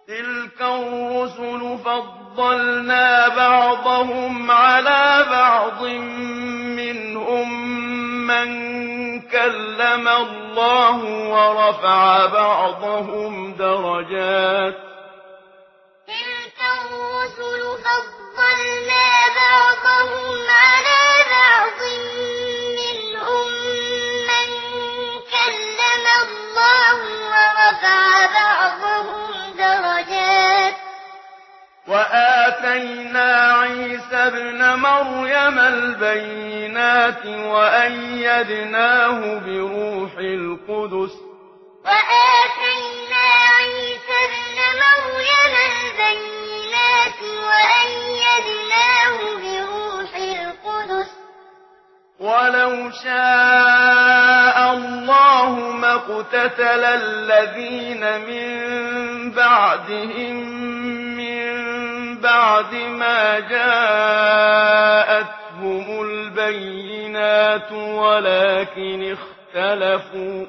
تِلْكَ الرُّسُلُ فَضَّلْنَا بَعْضَهُمْ عَلَىٰ بَعْضٍ ۖ مِّنْهُم مَّن كَلَّمَ اللَّهُ وَرَفَعَ بَعْضَهُمْ دَرَجَاتٍ ۚ تِلْكَ الرُّسُلُ فَضَّلْنَا بَعْضَهُمْ عَلَىٰ بَعْضٍ ۖ مِّنْهُم مَّن كَلَّمَ اللَّهُ وَرَفَعَ بَعْضَهُمْ دَرَجَاتٍ ۚ وَآتَيْنَا عِيسَى ابْنَ مَرْيَمَ الْبَيِّنَاتِ وَأَيَّدْنَاهُ بِرُوحِ الْقُدُسِ ۗ وَلَوْ شَاءَ اللَّهُ مَا اقْتَتَلَ الَّذِينَ مِن بَعْدِهِم مِّن بَعْدِ مَا جَاءَتْهُمُ الْبَيِّنَاتُ وَلَٰكِنِ اخْتَلَفُوا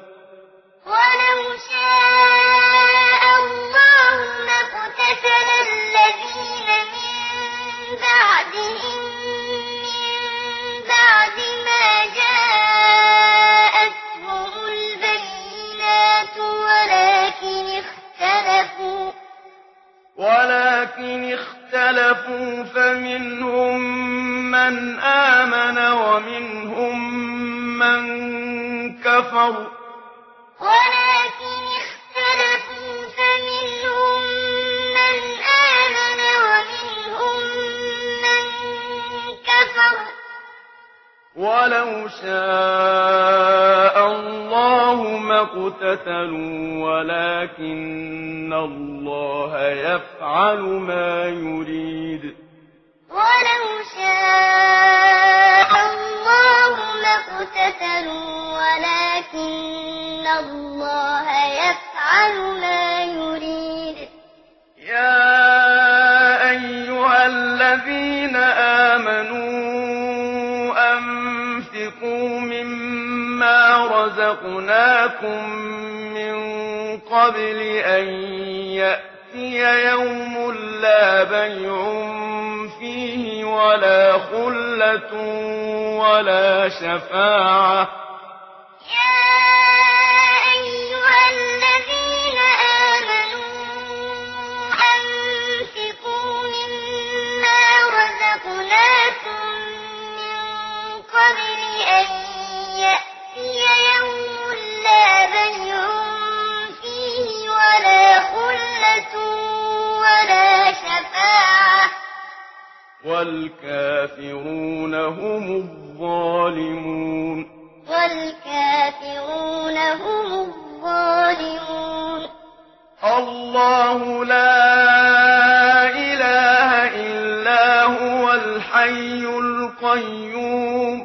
فَمِنْهُم مَّنْ آمَنَ وَمِنْهُم مَّن كَفَرَ ۚ وَلَوْ شَاءَ اللَّهُ مَا اقْتَتَلُوا وَلَٰكِنَّ اللَّهَ يَفْعَلُ مَا يُرِيدُ وَلَوْ شَاءَ اللَّهُ مَا اقْتَتَلُوا وَلَٰكِنَّ اللَّهَ يَفْعَلُ مَا يُرِيدُ يَا أَيُّهَا الَّذِينَ آمَنُوا أَنفِقُوا مِمَّا رَزَقْنَاكُم مِّن قَبْلِ أَن يَأْتِيَ يَوْمٌ لَّا بَيْعٌ فِيهِ وَلَا خُلَّةٌ وَلَا شَفَاعَةٌ ۗ وَالْكَافِرُونَ هُمُ الظَّالِمُونَ اللَّهُ لَا إِلَٰهَ إِلَّا هُوَ الْحَيُّ الْقَيُّومُ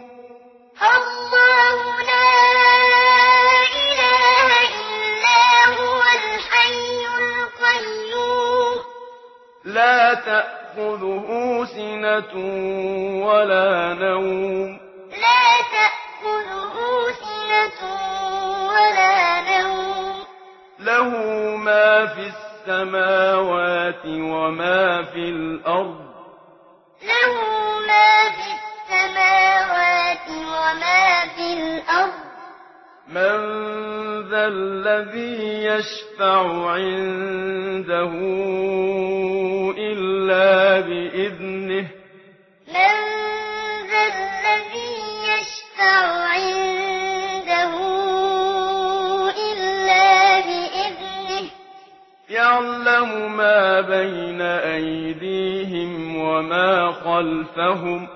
لَا تَأْخُذُهُ سِنَةٌ وَلَا نَوْمٌ لَّهُ مَا فِي السَّمَاوَاتِ وَمَا فِي الْأَرْضِ ۗ مَن ذَا الَّذِي يَشْفَعُ عِندَهُ إِلَّا بِإِذْنِهِ ۚ يَعْلَمُ مَا بَيْنَ أَيْدِيهِمْ وَمَا خَلْفَهُمْ ۖ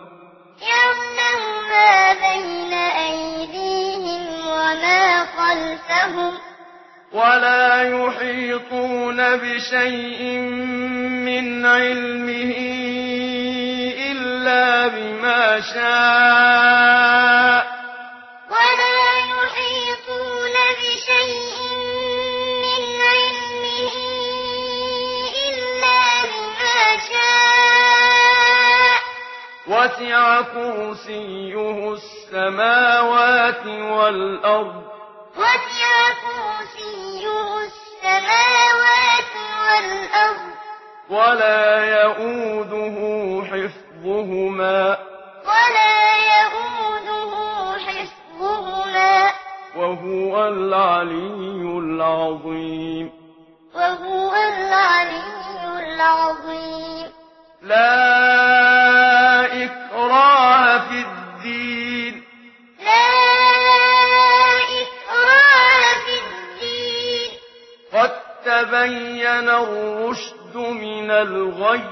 وَلَا يُحِيطُونَ بِشَيْءٍ مِّنْ عِلْمِهِ إِلَّا بِمَا شَاءَ ۚ وَسِعَ كُرْسِيُّهُ السَّمَاوَاتِ وَالْأَرْضَ ۖ ولا يؤوده حفظهما وهو العلي العظيم لا إكراه في الدين قد تبين الرشد من الغي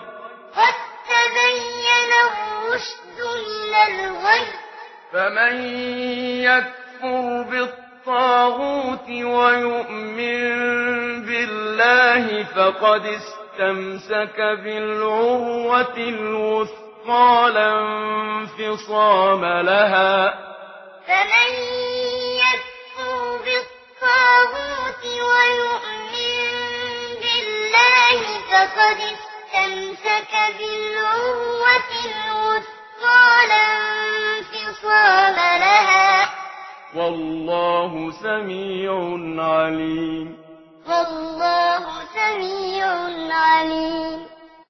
فمن يكفر بالطاغوت ويؤمن بالله فقد استمسك بالعروة الوثقى لا انفصام لها فمن يكفر بالطاغوت ويؤمن بالله فقد استمسك بالعروة الوثقى لا انفصام لها والله سميع عليم والله سميع عليم